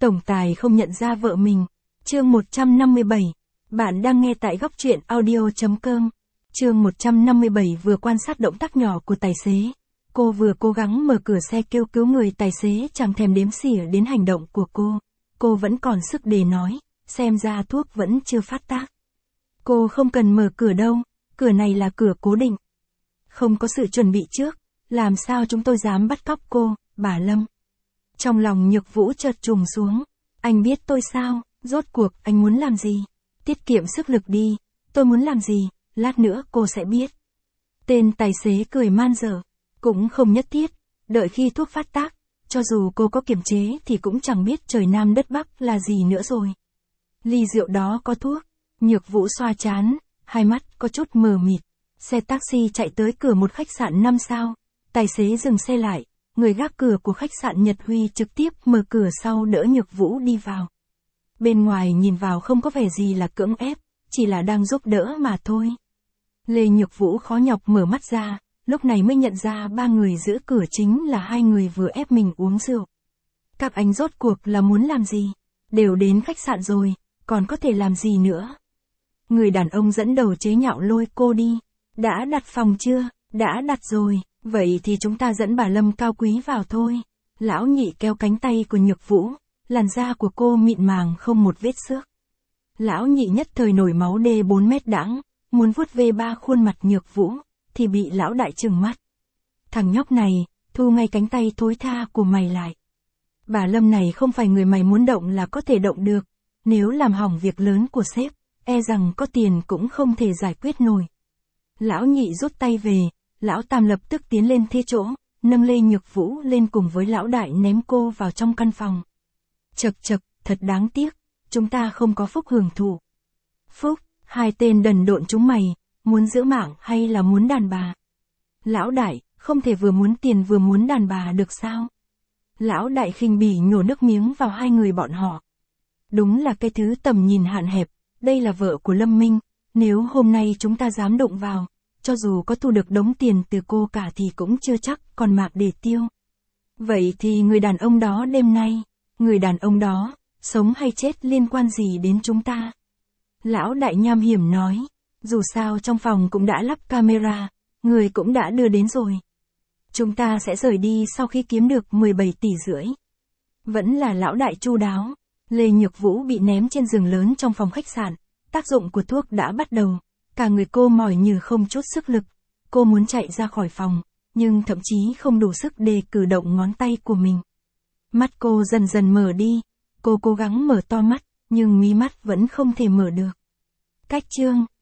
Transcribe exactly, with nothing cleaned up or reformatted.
Tổng tài không nhận ra vợ mình. Chương một trăm năm mươi bảy. Bạn đang nghe tại góc truyện audio.com. Chương một trăm năm mươi bảy vừa quan sát động tác nhỏ của tài xế. Cô vừa cố gắng mở cửa xe kêu cứu người, tài xế chẳng thèm đếm xỉa đến hành động của cô. Cô vẫn còn sức để nói, xem ra thuốc vẫn chưa phát tác. Cô không cần mở cửa đâu, cửa này là cửa cố định. Không có sự chuẩn bị trước, làm sao chúng tôi dám bắt cóc cô, bà Lâm. Trong lòng Nhược Vũ chợt trùng xuống. Anh biết tôi sao, rốt cuộc anh muốn làm gì? Tiết kiệm sức lực đi, tôi muốn làm gì, lát nữa cô sẽ biết. Tên tài xế cười man dở, cũng không nhất thiết, đợi khi thuốc phát tác, cho dù cô có kiềm chế thì cũng chẳng biết trời Nam đất Bắc là gì nữa rồi. Ly rượu đó có thuốc. Nhược Vũ xoa trán, hai mắt có chút mờ mịt. Xe taxi chạy tới cửa một khách sạn năm sao. Tài xế dừng xe lại, người gác cửa của khách sạn Nhật Huy trực tiếp mở cửa sau đỡ Nhược Vũ đi vào. Bên ngoài nhìn vào không có vẻ gì là cưỡng ép, chỉ là đang giúp đỡ mà thôi. Lê Nhược Vũ khó nhọc mở mắt ra, lúc này mới nhận ra ba người giữ cửa chính là hai người vừa ép mình uống rượu. Các anh rốt cuộc là muốn làm gì? Đều đến khách sạn rồi, còn có thể làm gì nữa? Người đàn ông dẫn đầu chế nhạo lôi cô đi. Đã đặt phòng chưa? Đã đặt rồi, vậy thì chúng ta dẫn bà Lâm cao quý vào thôi. Lão nhị kéo cánh tay của Nhược Vũ, làn da của cô mịn màng không một vết xước. Lão nhị nhất thời nổi máu đê bốn mét đãng, muốn vuốt ve ba khuôn mặt Nhược Vũ, thì bị lão đại trừng mắt. Thằng nhóc này, thu ngay cánh tay thối tha của mày lại. Bà Lâm này không phải người mày muốn động là có thể động được, nếu làm hỏng việc lớn của sếp, e rằng có tiền cũng không thể giải quyết nổi. Lão nhị rút tay về, lão tam lập tức tiến lên thế chỗ, nâng Lê Nhược Vũ lên cùng với lão đại ném cô vào trong căn phòng. Chật chật, thật đáng tiếc, chúng ta không có phúc hưởng thụ. Phúc, hai tên đần độn chúng mày, muốn giữ mạng hay là muốn đàn bà? Lão đại, không thể vừa muốn tiền vừa muốn đàn bà được sao? Lão đại khinh bỉ nhổ nước miếng vào hai người bọn họ. Đúng là cái thứ tầm nhìn hạn hẹp, đây là vợ của Lâm Minh, nếu hôm nay chúng ta dám đụng vào, cho dù có thu được đống tiền từ cô cả thì cũng chưa chắc còn mạc để tiêu. Vậy thì người đàn ông đó đêm nay, người đàn ông đó, sống hay chết liên quan gì đến chúng ta? Lão đại nham hiểm nói, dù sao trong phòng cũng đã lắp camera, người cũng đã đưa đến rồi. Chúng ta sẽ rời đi sau khi kiếm được mười bảy tỷ rưỡi. Vẫn là lão đại chu đáo. Lê Nhược Vũ bị ném trên giường lớn trong phòng khách sạn, tác dụng của thuốc đã bắt đầu, cả người cô mỏi như không chút sức lực. Cô muốn chạy ra khỏi phòng, nhưng thậm chí không đủ sức để cử động ngón tay của mình. Mắt cô dần dần mở đi, cô cố gắng mở to mắt, nhưng mí mắt vẫn không thể mở được. Cách chương